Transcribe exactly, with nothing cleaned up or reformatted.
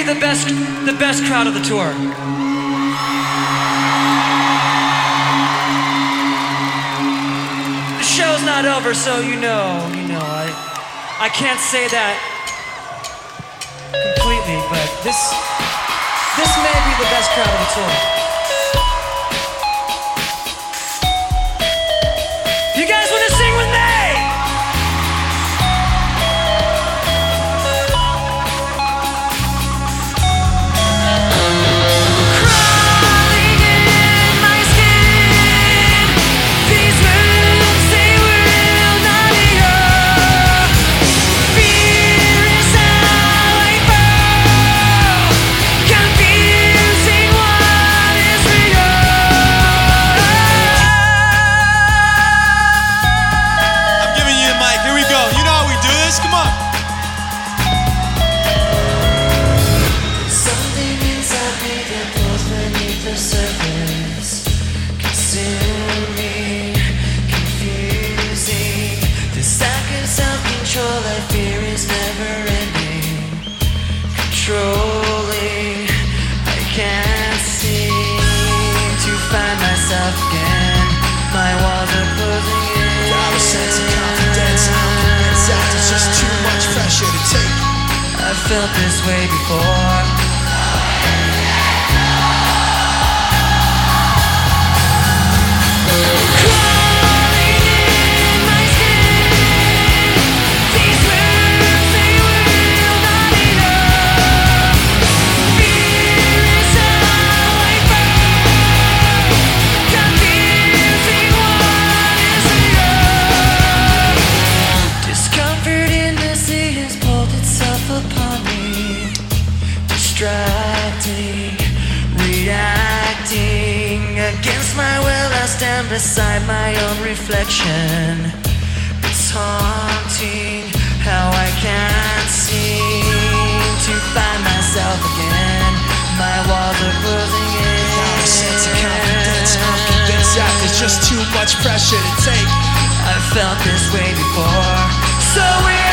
the best, the best crowd of the tour. The show's not over, so you know, you know, I, I can't say that completely, but this, this may be the best crowd of the tour. You guys want to sing with me? Controlling, I can't seem to find myself again. My walls are closing in. Got a sense of confidence, I'm convinced that there's just too much pressure to take. I've felt this way before. Distracting, reacting against my will. I stand beside my own reflection. It's haunting how I can't seem to find myself again. My walls are closing in. Got a sense of confidence, I'm convinced that there's just too much pressure to take. I've felt this way before, so we're